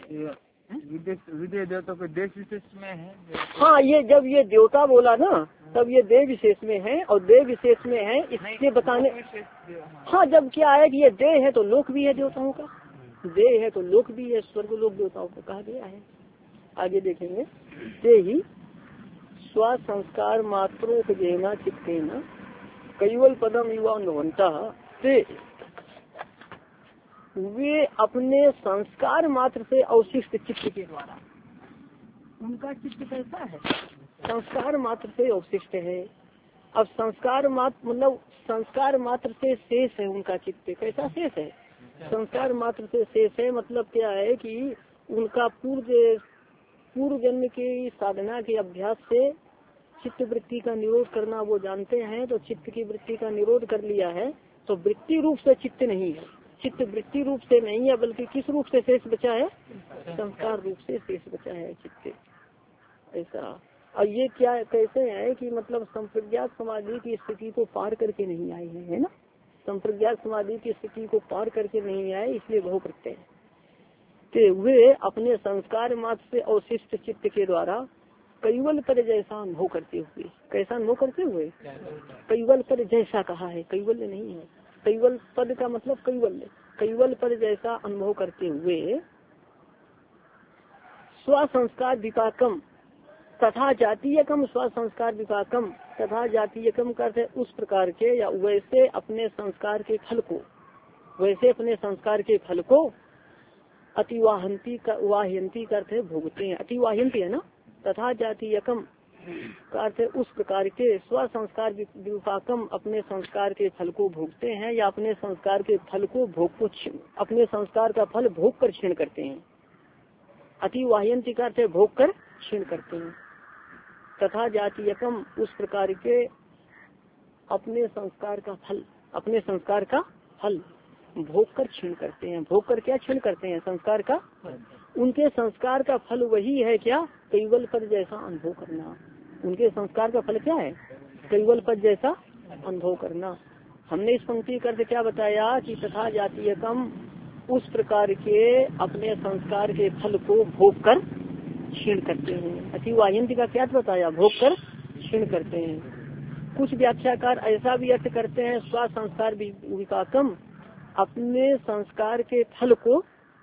विदेह देवता को देश विशेष में है। हाँ, ये जब ये देवता बोला ना तब ये देव विशेष में है, और देव विशेष में है इसके बताने। हाँ, जब क्या है कि ये देह है तो लोक भी है देवताओं का, देह है तो लोक भी है, स्वर्ग लोक देवताओं को कहा गया है। आगे देखेंगे, ते ही स्व संस्कार मात्रोपजेना चित्तेन कैवल पदम युवा भवंता, वे अपने संस्कार मात्र से अवशिष्ट चित्त के द्वारा, उनका चित्त कैसा है, संस्कार मात्र से अवशिष्ट है। अब संस्कार मात्र मतलब संस्कार मात्र से शेष है उनका चित्त, कैसा शेष है, संस्कार मात्र से शेष है। मतलब क्या है कि उनका पूर्व जन्म की साधना के अभ्यास से चित्त वृत्ति का निरोध करना वो जानते हैं, तो चित्त की वृत्ति का निरोध कर लिया है, तो वृत्ति रूप से चित्त नहीं है, चित्त वृत्ति रूप से नहीं है, बल्कि किस रूप से शेष बचा है, संस्कार रूप से शेष बचा है चित्त, ऐसा। और ये क्या कैसे है कि मतलब संप्रज्ञात समाधि की स्थिति को पार करके नहीं आए हैं, है ना, संप्रज्ञात समाधि की स्थिति को पार करके नहीं आए, इसलिए बहु प्रत्यय कि वे अपने संस्कार मात्र से अवशिष्ट चित्त के द्वारा कैवल पद जैसा अनुभव करते हुए, कैसा अनुभव करते हुए, कैवल पद जैसा कहा है, कैवल्य नहीं है, कैवल पद का मतलब कैवल्य, कैवल पद जैसा अनुभव करते हुए स्व संस्कार विपाकम तथा जातीयकम, स्व संस्कार विपाकम तथा जातीयकम करते उस प्रकार के या वैसे अपने संस्कार के फल को, वैसे अपने संस्कार के फल को अतिवाहंती वाहयंती करते भोगते हैं, अतिवाहयंती है ना, तथा जातीयकम का अर्थ उस प्रकार के स्व संस्कार विपाकम अपने संस्कार के फल को भोगते हैं, या अपने संस्कार के फल को अपने संस्कार का फल भोग कर क्षीण करते हैं। अतिवाहयंती का अर्थ भोग कर क्षीण करते हैं। तथा जातीयकम उस प्रकार के अपने संस्कार का फल, अपने संस्कार का फल भोग कर क्षीण करते हैं। भोग कर क्या क्षीण करते हैं, संस्कार का, उनके संस्कार का फल वही है क्या, कैवल पद जैसा अनुभव करना। उनके संस्कार का फल क्या है, कैवल पद जैसा अनुभव करना। हमने इस पंक्ति करके क्या बताया कि तथा जातीयकम उस प्रकार के अपने संस्कार के फल को भोग कर क्षीण करते हैं। अतिवाहयंती का क्या बताया, भोग कर क्षीण करते हैं। कुछ व्याख्याकार ऐसा भी अर्थ करते हैं स्व संस्कार विपाकम अपने संस्कार के फल को,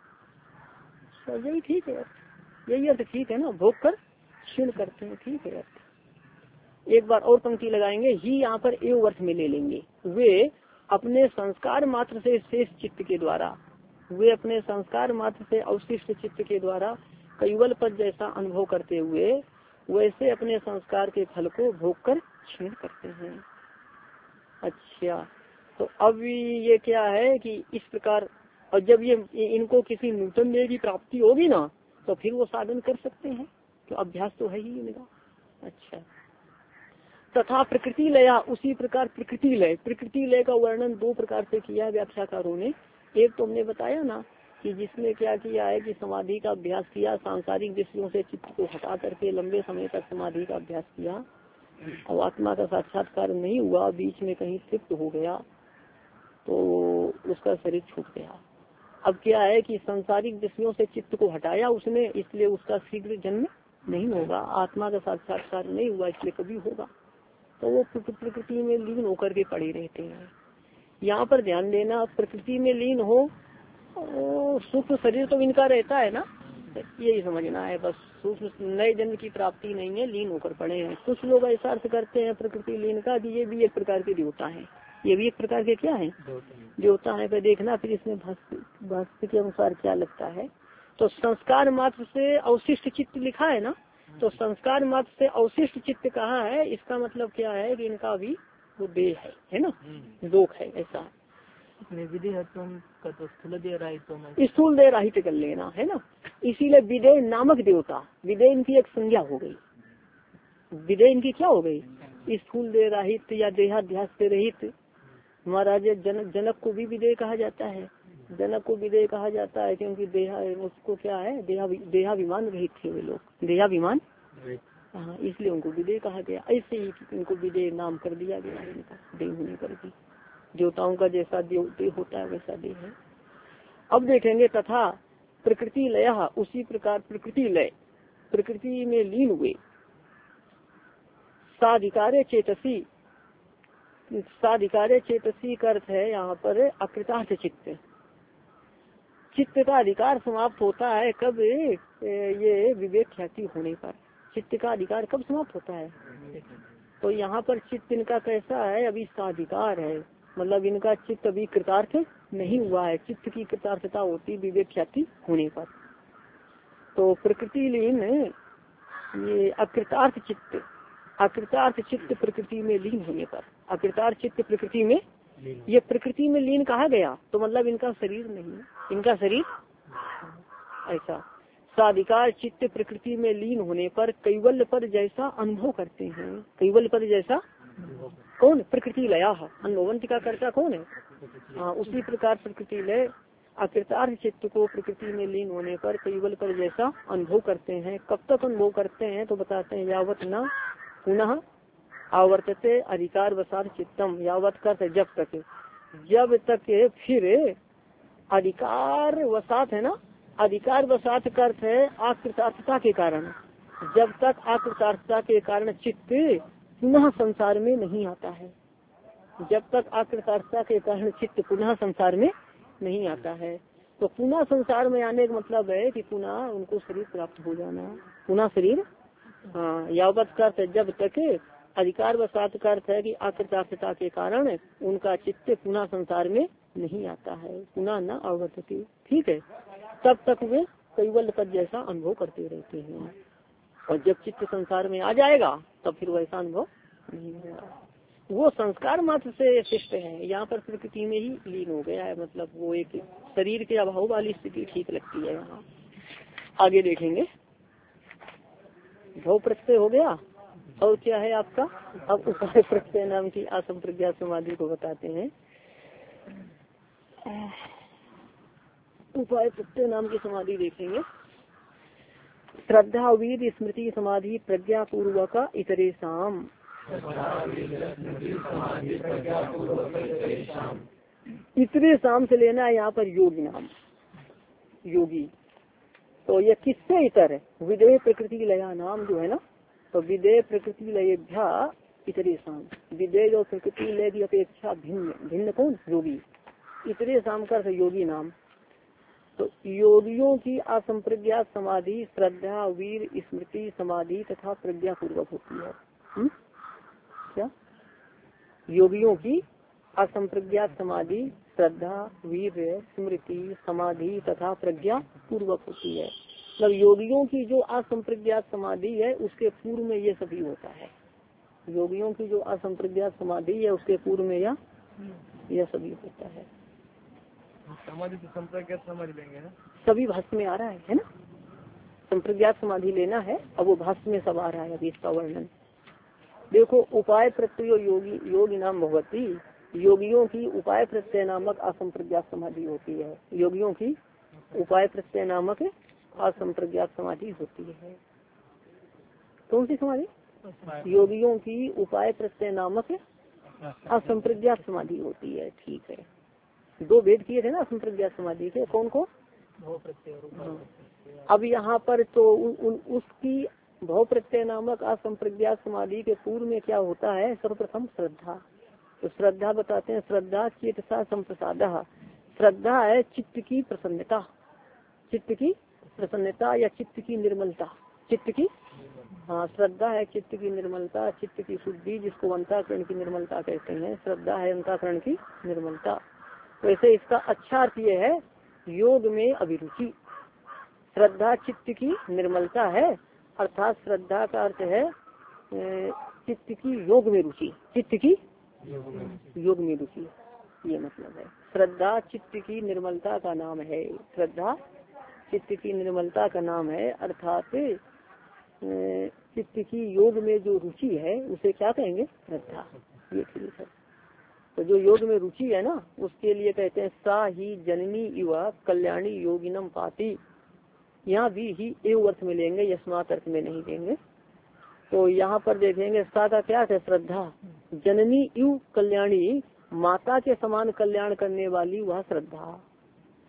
यही ठीक है, यही अर्थ ठीक है ना, भोग कर क्षीण करते हैं, ठीक है अर्थ। एक बार और पंक्ति लगाएंगे, ही यहाँ पर एवं अर्थ में ले लेंगे। वे अपने संस्कार मात्र से शेष चित्त के द्वारा, वे अपने संस्कार मात्र से अवशिष्ट चित्त के द्वारा कैवल पद जैसा अनुभव करते हुए वैसे अपने संस्कार के फल को भोग कर क्षीण करते हैं। अच्छा, तो अब ये क्या है कि इस प्रकार, और जब ये इनको किसी नूतन देह की प्राप्ति होगी ना तो फिर वो साधन कर सकते हैं, तो अभ्यास तो है ही इनका। अच्छा, तथा प्रकृति लया, उसी प्रकार प्रकृति लय, प्रकृति लय का वर्णन दो प्रकार से किया व्याख्याकारों ने। एक तो हमने बताया ना कि जिसने क्या किया है कि समाधि का अभ्यास किया, सांसारिक विषयों से चित्त को हटा करके लंबे समय तक समाधि का अभ्यास किया, और आत्मा का साक्षात्कार नहीं हुआ, बीच में कहीं तृप्त हो गया तो उसका शरीर छूट गया। अब क्या है कि सांसारिक विषयों से चित्त को हटाया उसने, इसलिए उसका शीघ्र जन्म नहीं होगा, आत्मा का साक्षात्कार नहीं हुआ इसलिए कभी होगा, तो वो प्रकृति में लीन होकर के पड़े रहते हैं। यहाँ पर ध्यान देना, प्रकृति में लीन हो, सूक्ष्म शरीर तो इनका रहता है ना, यही समझना है बस, सूक्ष्म नए जन्म की प्राप्ति नहीं है, लीन होकर पड़े हैं। कुछ लोग ऐसा अर्थ करते हैं प्रकृति लीन का कि ये भी एक प्रकार के देवता है, ये भी एक प्रकार के क्या है, देवता है। पर देखना फिर इसमें भाष्य के अनुसार क्या लगता है। तो संस्कार मात्र से अवशिष्ट चित्त लिखा है ना, तो संस्कार मात्र से अवशिष्ट चित्त कहाँ है, इसका मतलब क्या है कि इनका भी वो देह है ना, लोक है, ऐसा। विदेह का तो स्थूल देह राहित कर लेना है ना, इसीलिए विदेह नामक देवता, विदेह इनकी एक संज्ञा हो गई, विदेह इनकी क्या हो गई, स्थूल देह राहित या देहाध्यास से रहित। महाराज जनक को भी विदेह कहा जाता है, जनक को विदेह कहा जाता है क्योंकि उसको क्या है, देहाभिमान रहित थे वे लोग, देहाभिमान, हाँ, इसलिए उनको विदेह कहा गया। ऐसे ही इनको विदेह नाम कर दिया गया है इनका, देह होने पर भी। देवताओं का जैसा देह होता है वैसा देह है। अब देखेंगे तथा प्रकृति लय, उसी प्रकार प्रकृति लय, प्रकृति में लीन हुए। साधिकारे चेतसी, साधिकारे चेतसी का अर्थ है यहाँ पर अकृतार्थ चित्त। चित्त का अधिकार समाप्त होता है कब? ये विवेक ख्याति होने पर। चित्त का अधिकार कब समाप्त होता है? तो यहाँ पर चित्त इनका कैसा है? अभी साधिकार है, मतलब इनका चित्त अभी कृतार्थ नहीं हुआ है। चित्त की कृतार्थता होती विवेक ख्याति होने पर। तो प्रकृति लीन ये अकृतार्थ चित्त, अकृतार्थ चित्त प्रकृति में लीन होने पर, अकृतार्थ चित्त प्रकृति में, ये प्रकृति में लीन कहा गया तो मतलब इनका शरीर नहीं, इनका शरीर ऐसा। साधिकार चित्त प्रकृति में लीन होने पर कैवल्य पर जैसा अनुभव करते हैं। कैवल्य पर जैसा कौन? प्रकृति लया, अनुभवंत का कर्ता कौन है? हाँ, उसी प्रकार प्रकृति लय अकृतार्थ चित्त को प्रकृति में लीन होने पर कैवल्य पर जैसा अनुभव करते हैं। कब तक अनुभव करते हैं? तो बताते हैं यावत न पुनः आवर्तते अधिकार वसात चित्तम, यावत का जब तक, जब तक फिर अधिकार वसात है ना, अधिकार वसात का अर्थ है आकृतार्थता के कारण। जब तक आकृतार्थता के कारण चित्त पुनः संसार में नहीं आता है, जब तक आकृतार्थता के कारण चित्त पुनः संसार में नहीं आता है। तो पुनः संसार में आने का मतलब है कि पुनः उनको शरीर प्राप्त हो जाना, पुनः शरीर। हाँ, यावत का अर्थ जब तक, अधिकार वसात का अर्थ है कि आकृतार्थता के कारण उनका चित्त पुनः संसार में नहीं आता है, पुनः न आवर्तती। ठीक है, तब तक वे कैवल्य पद जैसा अनुभव करते रहते हैं। और जब चित्त संसार में आ जाएगा तब फिर वैसा अनुभव नहीं होगा। वो संस्कार मात्र से शिष्ट है, यहाँ पर प्रकृति में ही लीन हो गया है, मतलब वो एक शरीर के अभाव वाली स्थिति ठीक लगती है। यहाँ आगे देखेंगे। भव प्रत्यय हो गया, और क्या है आपका? अब उपाय प्रत्यय नाम की असंप्रज्ञात समाधि को बताते हैं। उपाय प्रत्यय नाम की समाधि देखेंगे। श्रद्धा वीर स्मृति समाधि प्रज्ञा पूर्वक इतरेषाम, इतरेषाम से लेना है यहाँ पर योगी नाम, योगी। तो ये किससे इतर है? विदेह प्रकृति लया नाम जो है ना, तो विदेह प्रकृति लयेभ्या इतरेषाम, विदेह और प्रकृति लय की अपेक्षा भिन्न, भिन्न कौन? योगी। इतरेषाम का योगी नाम। तो योगियों की असंप्रज्ञात समाधि श्रद्धा वीर स्मृति समाधि तथा प्रज्ञा पूर्वक होती है। क्या? योगियों की असंप्रज्ञात समाधि श्रद्धा वीर स्मृति समाधि तथा प्रज्ञा पूर्वक होती है। मतलब योगियों की जो असंप्रज्ञात समाधि है उसके पूर्व में ये सभी होता है। योगियों की जो असंप्रज्ञात समाधि है उसके पूर्व में यह सभी होता है। समाधि से संप्रज्ञात समाधि लेंगे ना, सभी भाष्य में आ रहा है ना। संप्रज्ञात समाधि लेना है, अब वो भाष्य में सब आ रहा है अभी इसका वर्णन। देखो, उपाय प्रत्यय योगी, योगी नाम भगवती, योगियों की उपाय प्रत्यय नामक असंप्रज्ञात समाधि होती है। योगियों की उपाय प्रत्यय नामक असंप्रज्ञात समाधि होती है। कौन सी समाधि? योगियों की उपाय प्रत्यय नामक असंप्रज्ञात समाधि होती है। ठीक है, दो भेद किए थे ना असंप्रज्ञात समाधि के, कौन को? अब यहाँ पर तो उसकी भव प्रत्यय नामक असंप्रज्ञात समाधि के पूर्व में क्या होता है? सर्वप्रथम श्रद्धा। तो श्रद्धा बताते हैं, श्रद्धा चेतसा संप्रसाद। श्रद्धा है चित्त की प्रसन्नता, चित्त की प्रसन्नता या चित्त की निर्मलता, चित्त की, हाँ, श्रद्धा है चित्त की निर्मलता, चित्त की शुद्धि, जिसको अंतःकरण की निर्मलता कहते हैं। श्रद्धा है अंतःकरण की निर्मलता। वैसे इसका अच्छा अर्थ ये है योग में अभिरुचि। श्रद्धा चित्त की निर्मलता है, अर्थात श्रद्धा का अर्थ है चित्त की योग में रुचि, चित्त की योग में रुचि, ये मतलब है। श्रद्धा चित्त की निर्मलता का नाम है, श्रद्धा चित्त की निर्मलता का नाम है, अर्थात चित्त की योग में जो रुचि है उसे क्या कहेंगे? श्रद्धा। ये ठीक है। तो जो योग में रुचि है ना उसके लिए कहते हैं सा ही जननी युवा कल्याणी योगिनम पाती। यहाँ भी ही एव अर्थ में लेंगे, यस्मात अर्थ में नहीं लेंगे। तो यहाँ पर देखेंगे सा का क्या है? श्रद्धा। जननी यु कल्याणी, माता के समान कल्याण करने वाली वह श्रद्धा।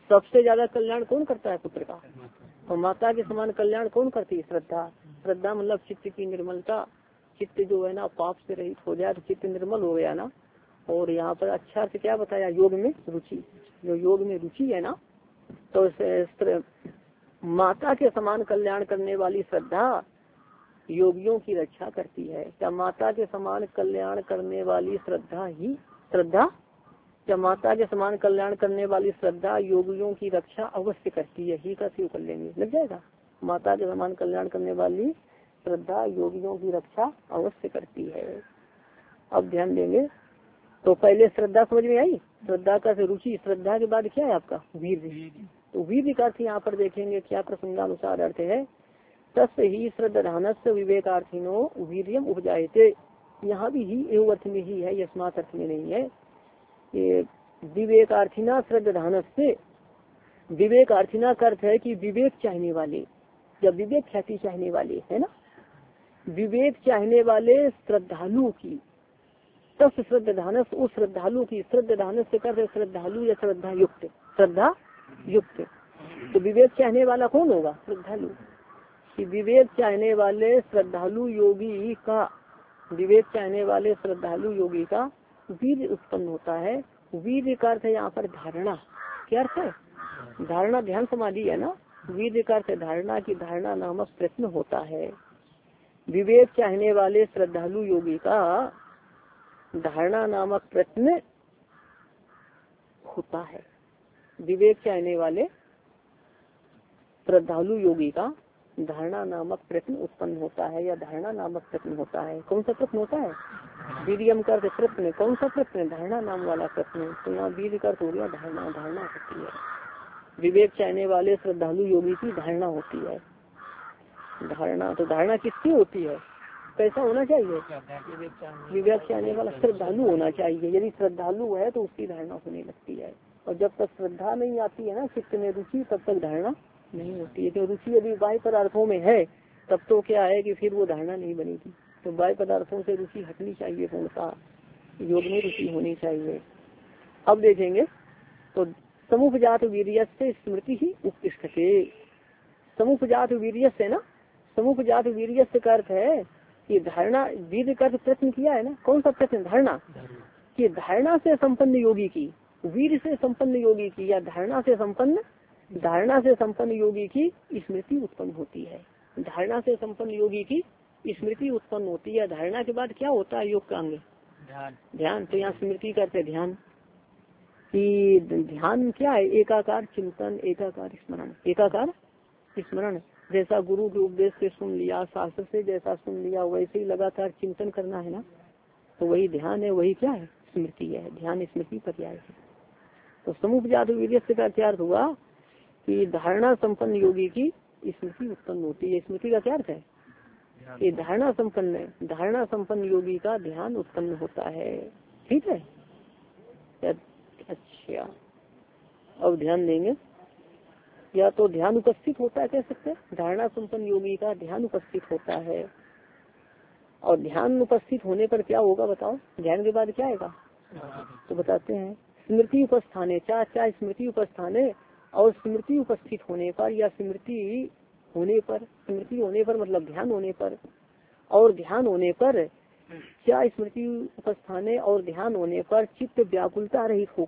सबसे ज्यादा कल्याण कौन करता है पुत्र का, और माता के समान कल्याण कौन करती है, श्रद्धा। श्रद्धा मतलब चित्त की निर्मलता, चित्त जो है ना पाप से रहित हो जाए तो चित्त निर्मल हो गया ना। और यहाँ पर अच्छा से क्या बताया, योग में रुचि, जो योग में रुचि है ना, तो माता के समान कल्याण करने वाली श्रद्धा योगियों की रक्षा करती है। क्या माता के समान कल्याण करने वाली श्रद्धा क्या माता के समान कल्याण करने वाली श्रद्धा योगियों की रक्षा अवश्य करती है। ही का सी कर लेंगे, लग जाएगा। माता के समान कल्याण करने वाली श्रद्धा योगियों की रक्षा अवश्य करती है। अब ध्यान देंगे तो पहले श्रद्धा समझ में आई, श्रद्धा का रुचि, श्रद्धा के बाद क्या है आपका वीर। तो वीर का अर्थ यहाँ पर देखेंगे क्या प्रसंगानुसार अर्थ है, तस् ही श्रद्धानस्य विवेकार्थिनो वीर्यम उपजायते। यहाँ भी ही एवं अर्थ में ही है, यस्मात् अर्थ में नहीं है। ये विवेकार्थिना श्रद्धानस्य, विवेकार्थिना का अर्थ है कि विवेक चाहने वाले, जब विवेक ख्याति चाहने वाले है ना, विवेक चाहने वाले श्रद्धालु की, तस् श्रद्धानस उस श्रद्धालु की, श्रद्धानस से करते श्रद्धालु या श्रद्धा युक्त, श्रद्धा युक्त। तो विवेक चाहने वाला कौन होगा, श्रद्धालु। कि विवेक चाहने वाले श्रद्धालु योगी का, विवेक चाहने वाले श्रद्धालु योगी का वीर उत्पन्न होता है। वीर का अर्थ है यहाँ पर धारणा, क्या अर्थ है, धारणा, ध्यान समाधि है ना। वीर का अर्थ धारणा की, धारणा नामक प्रश्न होता है। विवेक चाहने वाले श्रद्धालु योगी का धारणा नामक प्रश्न होता है। विवेक चाहने वाले श्रद्धालु योगी का धारणा नामक प्रश्न उत्पन्न होता है, या धारणा नामक प्रश्न होता है। कौन सा प्रश्न होता है, वीर्यम का अर्थ प्रश्न, कौन सा प्रश्न, धारणा नाम वाला प्रश्न। तो यहाँ वीर का अर्थ हो गया धारणा, धारणा होती है। विवेक चाहने वाले श्रद्धालु योगी की धारणा होती है। धारणा, तो धारणा किसकी होती है, कैसा होना चाहिए, विवेक चाहने वाला श्रद्धालु होना चाहिए। यदि श्रद्धालु है तो उसकी धारणा होने लगती है। और जब तक श्रद्धा नहीं आती है ना चित्त में रुचि, तब तक धारणा नहीं होती है। तो रुचि यदि बाह्य पदार्थों में है तब तो क्या है कि फिर वो धारणा नहीं बनेगी। तो बाह्य पदार्थों से रुचि हटनी चाहिए, पूर्णतः योग में रुचि होनी चाहिए। अब देखेंगे तो समुपजात वीर्य से स्मृति ही उत्तिष्ठते। समुपजात वीर्य से ना, समुपजात वीर्य से का अर्थ है कि धारणा, वीर का प्रश्न किया है ना, कौन सा प्रश्न, धारणा। कि धारणा से संपन्न योगी की, वीर से संपन्न योगी की, या धारणा से संपन्न योगी की स्मृति उत्पन्न होती है। धारणा से संपन्न योगी की स्मृति उत्पन्न होती है। धारणा के बाद क्या होता है, योग का अंग ध्यान। तो यहाँ स्मृति करते ध्यान, कि ध्यान क्या है, एकाकार चिंतन, एकाकार स्मरण, एकाकार स्मरण। जैसा गुरु के उपदेश से सुन लिया, शास्त्र से जैसा सुन लिया, वैसे ही लगातार चिंतन करना है ना, तो वही ध्यान है, वही क्या है, स्मृति है। ध्यान स्मृति पर्याय है। तो समुपजात वीर्य से का क्या अर्थ हुआ कि धारणा संपन्न योगी की स्मृति उत्पन्न होती है। स्मृति का क्या अर्थ है, कि धारणा संपन्न योगी का ध्यान उत्पन्न होता है। ठीक है, अच्छा। अब ध्यान देंगे, या तो ध्यान उपस्थित होता है, कह सकते हैं धारणा संपन्न योगी का ध्यान उपस्थित होता है। और ध्यान उपस्थित होने पर क्या होगा बताओ, ध्यान के बाद क्या आएगा, तो बताते हैं स्मृति उपस्थाने, चाहे स्मृति उपस्थाने, और स्मृति उपस्थित होने पर या स्मृति होने पर मतलब ध्यान होने पर, और ध्यान होने पर, क्या स्मृति उपस्थाने और ध्यान होने पर चित्त व्याकुलता रहित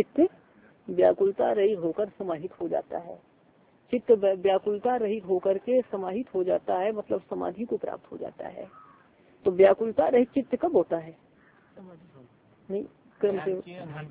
होकर समाहित हो जाता है। चित्त व्याकुलता रहित होकर के समाहित हो जाता है, मतलब समाधि को प्राप्त हो जाता है। तो व्याकुलता रहित चित्त कब होता है, नहीं क्रम से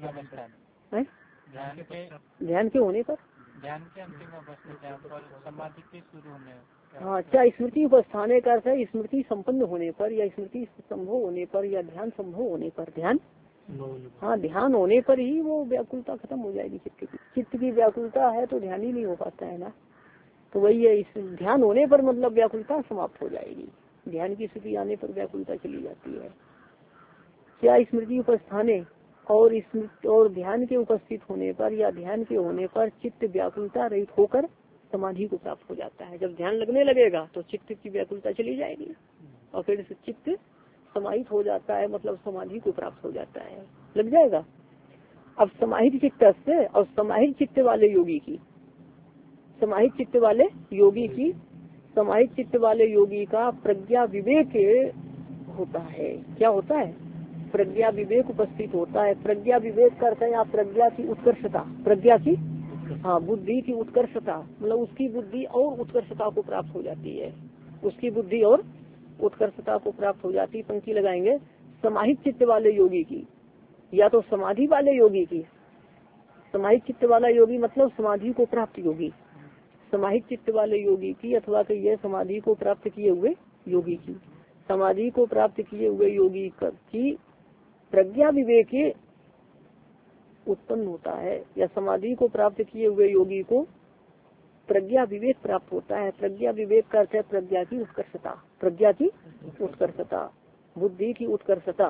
ध्यान के होने पर, ध्यान के अंतिम अवस्था पर, समाधि के शुरू होने। हाँ, क्या स्मृति उपस्थाने का अर्थ है स्मृति संपन्न होने पर, या स्मृति संभव होने पर, या ध्यान संभव होने पर। ध्यान, हाँ ध्यान होने पर ही वो व्याकुलता खत्म हो जाएगी चित्त की। चित्त की व्याकुलता है तो ध्यान ही नहीं हो पाता है ना। तो वही है, इस ध्यान होने पर मतलब व्याकुलता समाप्त हो जाएगी। ध्यान की स्थिति आने पर व्याकुलता चली जाती है। क्या स्मृति उपस्थाने और ध्यान के उपस्थित होने पर या ध्यान के होने पर चित्त व्याकुलता रहित होकर समाधि को प्राप्त हो जाता है। जब ध्यान लगने लगेगा तो चित्त की व्याकुलता चली जाएगी और फिर चित्त समाहित हो जाता है, मतलब समाधि को प्राप्त हो जाता है, लग जाएगा। अब समाहित चित्त से और समाहित चित्त वाले योगी की, समाहित चित्त वाले योगी की, समाहित चित्त वाले योगी का प्रज्ञा विवेक होता है। क्या होता है? प्रज्ञा विवेक उपस्थित होता है। प्रज्ञा विवेक करते हैं आप प्रज्ञा की उत्कर्षता, प्रज्ञा की बुद्धि की उत्कर्षता, मतलब उसकी बुद्धि और उत्कर्षता को प्राप्त हो जाती है, उसकी बुद्धि और उत्कर्षता को प्राप्त हो जाती है। पंक्ति लगाएंगे समाहित चित्त वाले योगी की, या तो समाधि वाले योगी की, समाहित चित्त वाला योगी मतलब समाधि को प्राप्त योगी, समाहित चित्त वाले योगी की, अथवा कि यह समाधि को प्राप्त किए हुए योगी की, समाधि को प्राप्त किए हुए योगी की प्रज्ञा विवेक उत्पन्न होता है, या समाधि को प्राप्त किए हुए योगी को प्रज्ञा विवेक प्राप्त होता है। प्रज्ञा विवेक का अर्थ है प्रज्ञा की उत्कर्षता, प्रज्ञा की उत्कर्षता, बुद्धि की उत्कर्षता।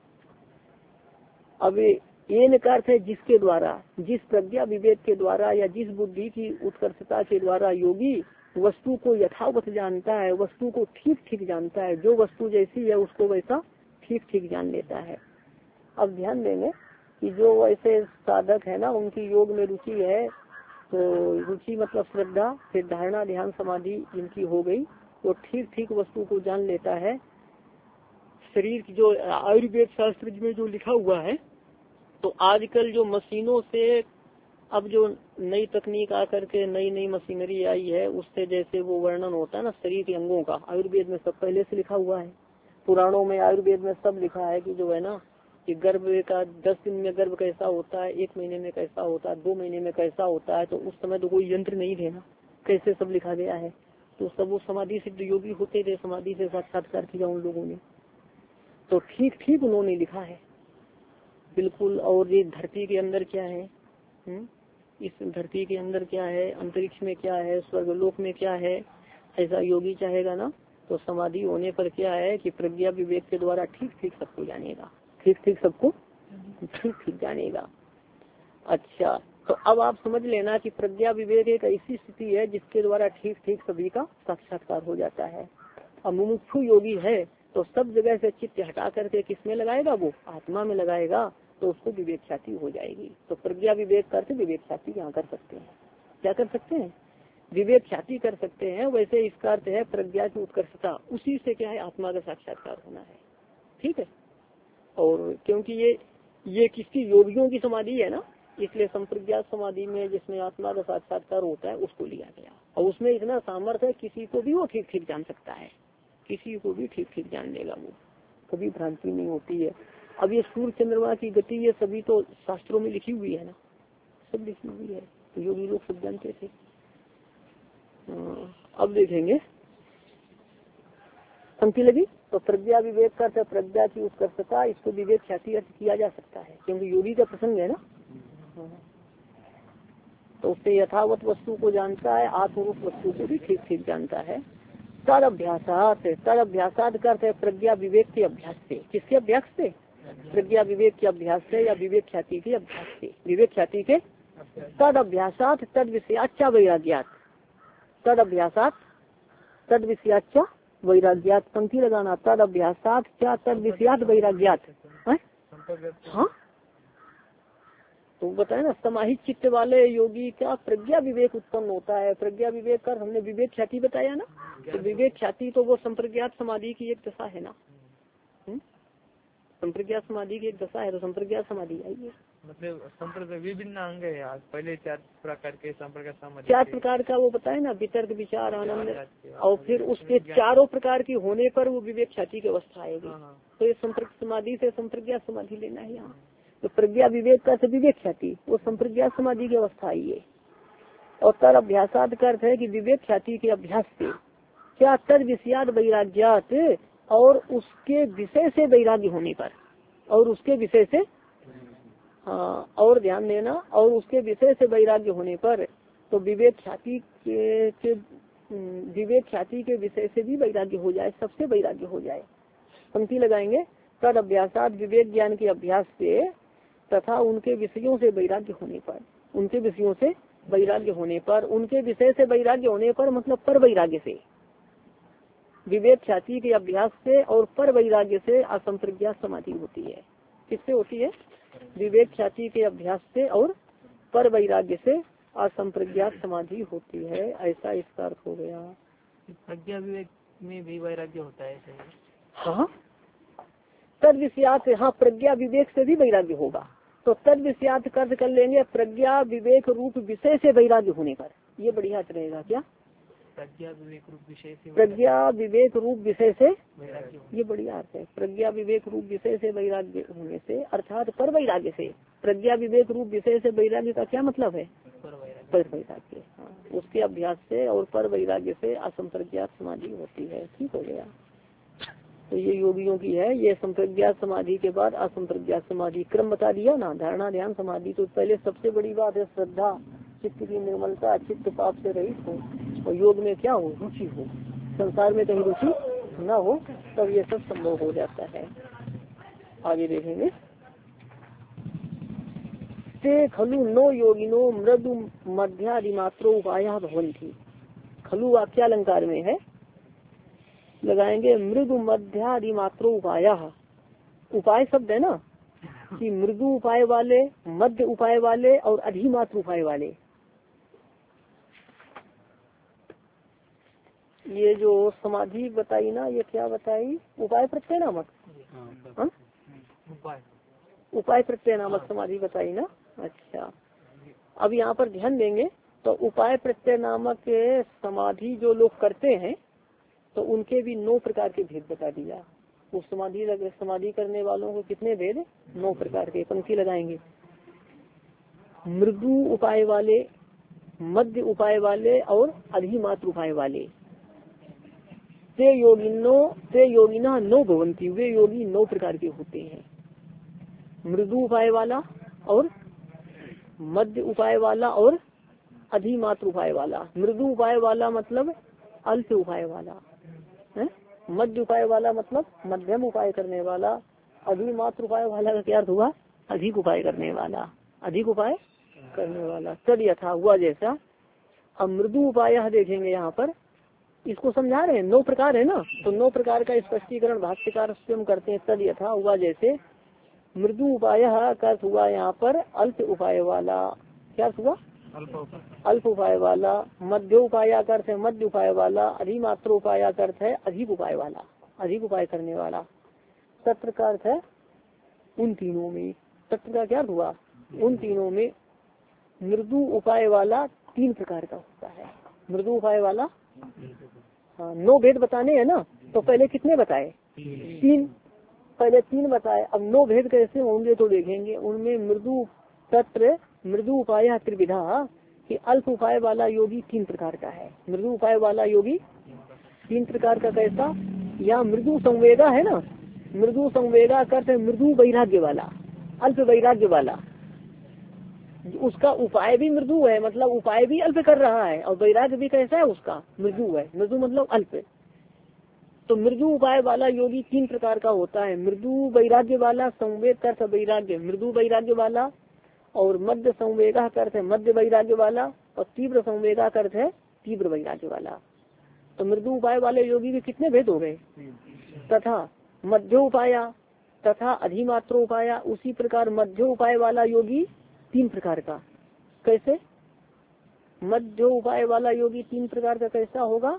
अब ये का अर्थ है जिसके द्वारा, जिस प्रज्ञा विवेक के द्वारा या जिस बुद्धि की उत्कर्षता के द्वारा योगी वस्तु को यथावत जानता है, वस्तु को ठीक ठीक जानता है, जो वस्तु जैसी है उसको वैसा ठीक ठीक जान लेता है। अब ध्यान देंगे कि जो वैसे साधक है ना, उनकी योग में रुचि है, तो रुचि मतलब श्रद्धा, फिर धारणा ध्यान समाधि जिनकी हो गई, वो ठीक ठीक वस्तु को जान लेता है। शरीर की जो आयुर्वेद शास्त्र में जो लिखा हुआ है, तो आजकल जो मशीनों से अब जो नई तकनीक आकर के नई नई मशीनरी आई है, उससे जैसे वो वर्णन होता है ना शरीर के अंगों का, आयुर्वेद में सब पहले से लिखा हुआ है, पुराणों में आयुर्वेद में सब लिखा है कि जो है ना कि गर्भ का 10 दिन में गर्भ कैसा होता है, 1 महीने में कैसा होता है, 2 महीने में कैसा होता है। तो उस समय तो कोई यंत्र नहीं थे ना, कैसे सब लिखा गया है। तो सब वो समाधि सिद्ध योगी होते थे, समाधि से साक्षात्कार किया उन लोगों ने, तो ठीक ठीक उन्होंने लिखा है बिल्कुल। और ये धरती के अंदर क्या है, इस धरती के अंदर क्या है, अंतरिक्ष में क्या है, स्वर्गलोक में क्या है, ऐसा योगी चाहेगा ना, तो समाधि होने पर क्या है कि प्रज्ञा विवेक के द्वारा ठीक ठीक सबको जानेगा, ठीक ठीक सबको ठीक ठीक जानेगा। अच्छा, तो अब आप समझ लेना कि प्रज्ञा विवेक एक ऐसी स्थिति है जिसके द्वारा ठीक ठीक सभी का साक्षात्कार हो जाता है। अब मुमुक्षु योगी है तो सब जगह से चित्त हटा करके किसमें लगाएगा, वो आत्मा में लगाएगा, तो उसको विवेक ख्याति हो जाएगी। तो प्रज्ञा विवेक करके विवेक ख्याति यहाँ कर सकते हैं। क्या कर सकते हैं? विवेक ख्याति कर सकते हैं। वैसे इसका अर्थ है प्रज्ञा की उत्कर्षता, उसी से क्या है आत्मा का साक्षात्कार होना है। ठीक है, और क्योंकि ये किसकी, योगियों की समाधि है ना, इसलिए संप्रज्ञात समाधि में जिसमें आत्मा का साक्षात्कार होता है उसको लिया गया। और उसमें इतना सामर्थ्य है किसी को भी वो ठीक ठीक जान सकता है, किसी को भी ठीक ठीक जान लेगा, वो कभी भ्रांति नहीं होती है। अब ये सूर्य चंद्रमा की गति ये सभी तो शास्त्रों में लिखी हुई है ना, सब लिखी हुई है, तो योगी लोग सब जानते थे। अब देखेंगे पंक्ति लगी, तो प्रज्ञा विवेक का प्रज्ञा की उत्कर्षता, इसको विवेक ख्याति अर्थ किया जा सकता है क्योंकि योगी का प्रसंग है ना। तो उससे यथावत वस्तु को जानता है, आत्मरूप वस्तु को भी ठीक ठीक जानता है। तद अभ्यासात, तद अभ्यासात करते हैं प्रज्ञा विवेक के अभ्यास से। किसके अभ्यास से? प्रज्ञा विवेक के अभ्यास से या विवेक ख्याति के अभ्यास से, विवेक ख्याति के। तद अभ्यासात तद विषयाचा वैराग्यात, तद अभ्यासात तद विषयाचा वैराग्यात। पंक्ति लगाना, तद अभ्यासात क्या तद विषयात वैराग्यात। हाँ, तो बताए ना समाहित चित्त वाले योगी का प्रज्ञा विवेक उत्पन्न होता है। प्रज्ञा विवेक कर हमने विवेक ख्याति बताया ना, तो विवेक ख्याति तो वो संप्रज्ञात समाधि की एक दशा है ना, संप्रज्ञात समाधि की एक दशा है, तो संप्रज्ञात समाधि आई है। मतलब संप्रज्ञात विभिन्न अंग है आज, पहले 4 प्रकार के संप्रज्ञात समाधि, 4 प्रकार का वो बताए ना, वितर्क विचार आनंद, और फिर उसके चारों प्रकार की होने पर वो विवेक ख्याति की अवस्था आएगी। तो ये संप्रज्ञात समाधि से संप्रज्ञात समाधि लेना है यहाँ। तो प्रज्ञा विवेक का विवेक ख्याति वो संप्रज्ञात समाधि की अवस्था आई है। और तर अभ्यासाद का अर्थ है कि विवेक ख्याति के अभ्यास से क्या तर विषयाद वैराग्यात, और उसके विषय से वैराग्य होने पर, और उसके विषय से, हाँ और ध्यान देना, और उसके विषय से वैराग्य होने पर, तो विवेक ख्याति के विवेक ख्याति के विषय से भी वैराग्य हो जाए, सबसे वैराग्य हो जाए। पंक्ति लगाएंगे, तद अभ्यासाद विवेक ज्ञान के अभ्यास से तथा उनके विषयों से वैराग्य होने पर, उनके विषयों से वैराग्य होने पर, उनके विषय से वैराग्य होने पर मतलब पर वैराग्य से, विवेक ख्याति के अभ्यास से और पर वैराग्य से असंप्रज्ञात समाधि होती है। किससे होती है? विवेक ख्याति के अभ्यास से और पर वैराग्य से असंप्रज्ञात समाधि होती है। ऐसा इसका अर्थ हो गया। प्रज्ञा विवेक में भी वैराग्य होता है ऐसे? हाँ, तद विषयात, हाँ प्रज्ञा विवेक से भी वैराग्य होगा। तो तद विषयात कर्ज कर लेंगे प्रज्ञा विवेक रूप विषय से वैराग्य होने पर, ये बढ़िया रहेगा। क्या प्रज्ञा विवेक रूप विषय से? प्रज्ञा विवेक रूप विषय से वैराग्य, ये बढ़िया अर्थ है। प्रज्ञा विवेक रूप विषय से वैराग्य होने से, अर्थात पर वैराग्य से। प्रज्ञा विवेक रूप विषय से वैराग्य का क्या मतलब है? पर वैराग्य। हाँ, उसके अभ्यास से और पर वैराग्य से असंप्रज्ञात समाधि होती है। ठीक हो गया। तो ये योगियों की है। ये संप्रज्ञात समाधि के बाद असंप्रज्ञात समाधि क्रम बता दिया ना। धारणा ध्यान समाधि तो पहले सबसे बड़ी बात है श्रद्धा, चित्त की निर्मलता, चित्त पाप से रहित हो और योग में क्या हो, रुचि हो, संसार में कहीं रुचि न हो, तब ये सब संभव हो जाता है। आगे देखेंगे। ते खलु नो योगिनो मृदु मध्यादिमात्रो उपाया भवन्ति। खलु वाक्यालंकार में है, लगाएंगे मृदु मध्यादिमात्रो उपाया। उपाय शब्द है ना, कि मृदु उपाय वाले, मध्य उपाय वाले और अधिमात्र उपाय वाले। ये जो समाधि बताई ना, ये क्या बताई? उपाय प्रत्यय नामक, उपाय प्रत्यय नामक समाधि बताई ना। अच्छा, अब यहाँ पर ध्यान देंगे तो उपाय प्रत्यय नामक समाधि जो लोग करते हैं तो उनके भी 9 प्रकार के भेद बता दिया। उस समाधि करने वालों को कितने भेद? 9 प्रकार के। पंक्ति लगाएंगे। मृदु उपाय वाले, मध्य उपाय वाले और अधिमात्र उपाय वाले। ते योगिना 9 भवंती। वे योगी 9 प्रकार के होते हैं। मृदु उपाय वाला और मध्य उपाय वाला और अधिमात्र उपाय वाला। मृदु उपाय वाला मतलब अल्प उपाय वाला है। मध्य उपाय वाला मतलब मध्यम उपाय करने वाला। अधिमात्र उपाय वाला का क्या अर्थ हुआ? अधिक उपाय करने वाला, अधिक उपाय करने वाला। तद यथा, हुआ जैसा। अब मृदु उपाय देखेंगे यहाँ पर, इसको समझा रहे हैं। 9 प्रकार है ना, तो 9 प्रकार का स्पष्टीकरण भाष्यकार स्वयं करते हैं। तद यथा, हुआ जैसे। मृदु उपाय का अर्थ हुआ यहाँ पर अल्प उपाय वाला। क्या अर्थ हुआ? अल्प उपाय वाला। मध्य उपाय का अर्थ है मध्य उपाय वाला। अधिमात्र उपाय का अर्थ है अधिक उपाय वाला, अधिक उपाय करने वाला। तत्र का अर्थ है उन तीनों में। तत्र का क्या हुआ? उन तीनों में। मृदु उपाय वाला 3 प्रकार का होता है। मृदु उपाय वाला, हाँ 9 भेद बताने हैं ना, तो पहले कितने बताए? 3। पहले 3 बताए, अब 9 भेद कैसे होंगे तो देखेंगे। उनमें मृदु तत्र मृदु उपाय त्रिविधा, कि अल्प उपाय वाला योगी 3 प्रकार का है। मृदु उपाय वाला योगी 3 प्रकार का। कैसा? या मृदु संवेगा है ना, मृदु संवेगा करते मृदु वैराग्य वाला, अल्प वैराग्य वाला। उसका उपाय भी मृदु है, मतलब उपाय भी अल्प कर रहा है, और वैराग्य भी कैसा है उसका? मृदु है। मृदु मतलब अल्प। तो मृदु उपाय वाला योगी 3 प्रकार का होता है। मृदु वैराग्य वाला, संवेग करते वैराग्य, मृदु वैराग्य वाला। और मध्य संवेगा करते मध्य वैराग्य वाला। और तीव्र संवेगा करते है तीव्र वैराग्य वाला। तो मृदु उपाय वाले योगी के कितने भेद हो गए? तथा मध्य उपाय तथा अधिमात्र उपाय। उसी प्रकार मध्य उपाय वाला योगी 3 प्रकार का। कैसे? मध्य उपाय वाला योगी 3 प्रकार का कैसा होगा?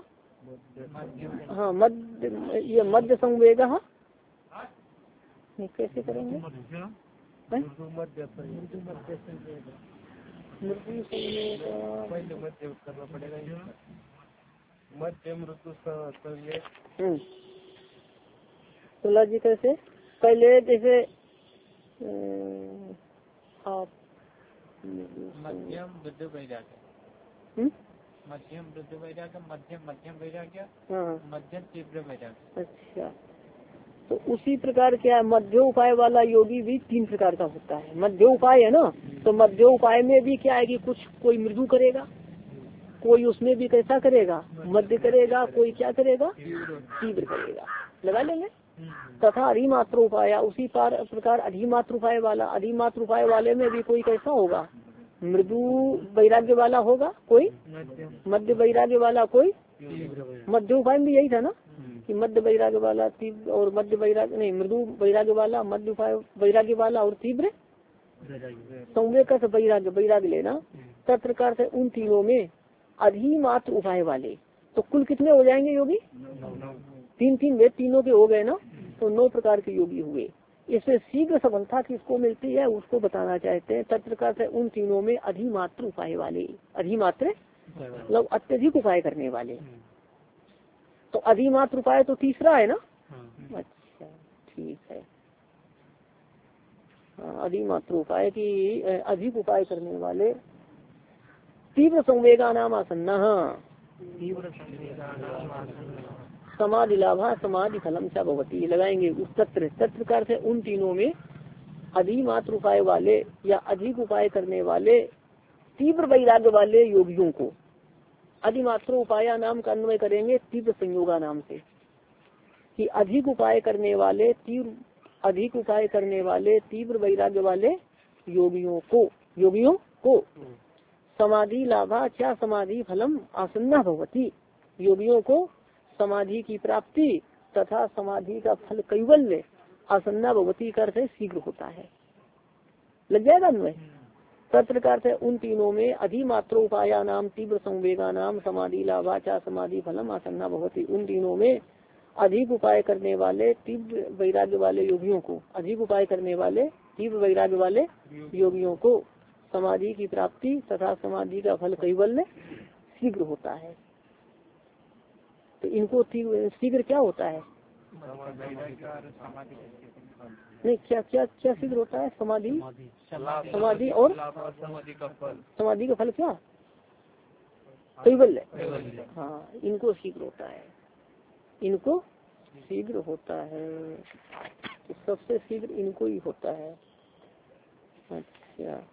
हाँ मध्य, ये मध्य संवेगा कैसे करेंगे? मध्य मृदु तो जी कैसे? पहले जैसे आप मध्यम वृद्ध वैराग्य, मध्यम वृद्ध वैराग्य, मध्यम वैराग्य, मध्यम तीव्र वैराग्य। अच्छा, तो उसी प्रकार क्या मध्य उपाय वाला योगी भी 3 प्रकार का होता है। मध्य उपाय है ना, तो मध्य उपाय में भी क्या है कि कुछ कोई मृदु करेगा, कोई उसमें भी कैसा करेगा? मध्य करेगा, कोई क्या करेगा? तीव्र करेगा। लगा लेंगे। तथा अधिमात्र उपाय, उसी प्रकार अधिमात्र उपाय वाला। अधिमात्र उपाय वाले में भी कोई कैसा होगा? मृदु वैराग्य वाला होगा, कोई मध्य वैराग्य वाला, कोई मध्य उपाय में भी यही था ना कि मध्य वैराग्य वाला तीव्र, और मध्य वैराग्य नहीं, मृदु वैराग्य वाला, मध्य उपाय वैराग्य वाला और तीव्र संवेग का वैराग्य, वैराग्य लेना। तत्र का अर्थ है उन तीनों में अधिमात्र उपाय वाले। तो कुल कितने हो जाएंगे योगी? 3 वेद तीनों के हो गए ना, तो 9 प्रकार के योगी हुए। इसमें शीघ्र सफलता किसको मिलती है उसको बताना चाहते हैं। तत्र का अर्थ है उन तीनों में अधिमात्र उपाय वाले। अधिमात्र मतलब अत्यधिक उपाय करने वाले। तो अधिमात्र उपाय तो तीसरा है ना। अच्छा ठीक है। अधिमात्र उपाय की अधिक उपाय करने वाले। तीव्र संवेगा नाम आसन्ना समाधि लाभा समाधि फलम च भवती लगाएंगे। उस तत्र, तत्र का अर्थ है उन तीनों में अधिमात्र उपाय वाले या अधिक उपाय करने वाले तीव्र वैराग्य वाले योगियों को। अधिमात्र उपाय नाम का अन्वय करेंगे तीव्र संयोगा नाम से कि अधिक उपाय करने वाले अधिक उपाय करने वाले तीव्र वैराग्य वाले योगियों को समाधि लाभा क्या समाधि फलम आसन्ना भवती। योगियों को समाधि की प्राप्ति तथा समाधि का फल कैवल्य आसन्ना भवती का अर्थ शीघ्र होता है। लग जाएगा अन्वय। तत्र का अर्थ है उन तीनों में अधिमात्र उपाया नाम तीव्र संवेगा नाम समाधि लाभा चा समाधि फलम आसन्ना भवती। उन तीनों में अधिक उपाय करने वाले तीव्र वैराग्य वाले योगियों को, अधिक उपाय करने वाले तीव्र वैराग्य वाले योगियों को समाधि की प्राप्ति तथा समाधि का फल कैवल्य शीघ्र होता है। तो इनको शीघ्र क्या होता है? नहीं, क्या क्या क्या शीघ्र होता है? समाधि और समाधि का फल क्या? कैवल्य। हाँ, इनको शीघ्र होता है, इनको शीघ्र होता है। तो सबसे शीघ्र इनको ही होता है। अच्छा,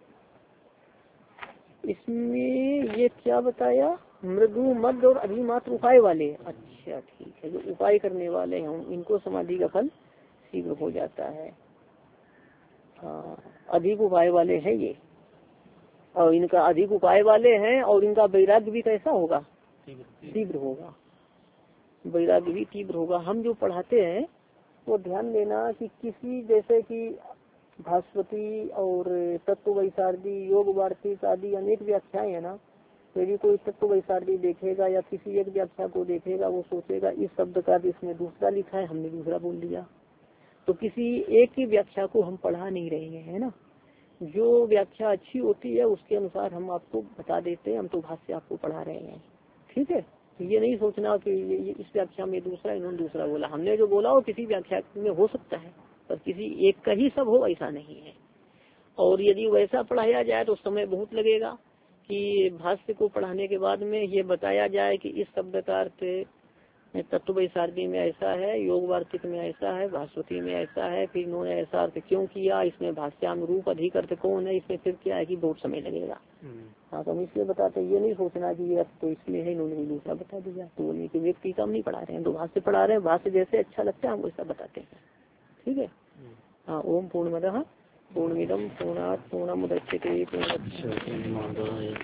इसमें ये क्या बताया? मृदु मध्य और अधिमात्र उपाय वाले। अच्छा ठीक है, जो उपाय करने वाले हैं इनको समाधि का फल शीघ्र हो जाता है। हाँ, अधिक उपाय वाले हैं ये, और इनका अधिक उपाय वाले हैं और इनका वैराग्य भी कैसा होगा? तीव्र होगा, वैराग्य भी तीव्र होगा। हम जो पढ़ाते हैं वो ध्यान देना कि किसी जैसे कि भास्वती और तत्व वैशारदी योग वार्तिक आदि अनेक व्याख्याएं है ना। यदि कोई तत्व वैशारदी देखेगा या किसी एक व्याख्या को देखेगा वो सोचेगा इस शब्द का इसमें दूसरा लिखा है, हमने दूसरा बोल दिया। तो किसी एक ही व्याख्या को हम पढ़ा नहीं रहे हैं, है ना। जो व्याख्या अच्छी होती है उसके अनुसार हम आपको बता देते हैं, हम तो भाष्य आपको पढ़ा रहे हैं। ठीक है, ये नहीं सोचना कि ये इस व्याख्या में दूसरा, इन्होंने दूसरा बोला। हमने जो बोला वो किसी व्याख्या में हो सकता है पर किसी एक का ही सब हो ऐसा नहीं है। और यदि वैसा पढ़ाया जाए तो समय बहुत लगेगा कि भाष्य को पढ़ाने के बाद में ये बताया जाए कि इस शब्द का अर्थ तत्व वैशारदी में ऐसा है, योग वार्तिक में ऐसा है, भास्वती में ऐसा है, फिर इन्होंने ऐसा अर्थ क्यों किया, इसमें भाष्यानुरूप अधिक अर्थ कौन है, इसमें फिर क्या है कि बहुत समय लगेगा। हाँ, तो हम इसलिए बताते ये नहीं सोचना कि ये अर्थ तो इसमें है, इन्होंने भी दूसरा बता दिया। तो बोलिए कि व्यक्ति का हम नहीं पढ़ा रहे हैं, तो भाष्य पढ़ा रहे हैं, भाष्य जैसे अच्छा लगता है हम वैसा बताते हैं। ठीक है। हाँ, ओम पूर्णमदः पूर्णमिदं पूर्णात् पूर्णमुदच्यते पूर्णस्य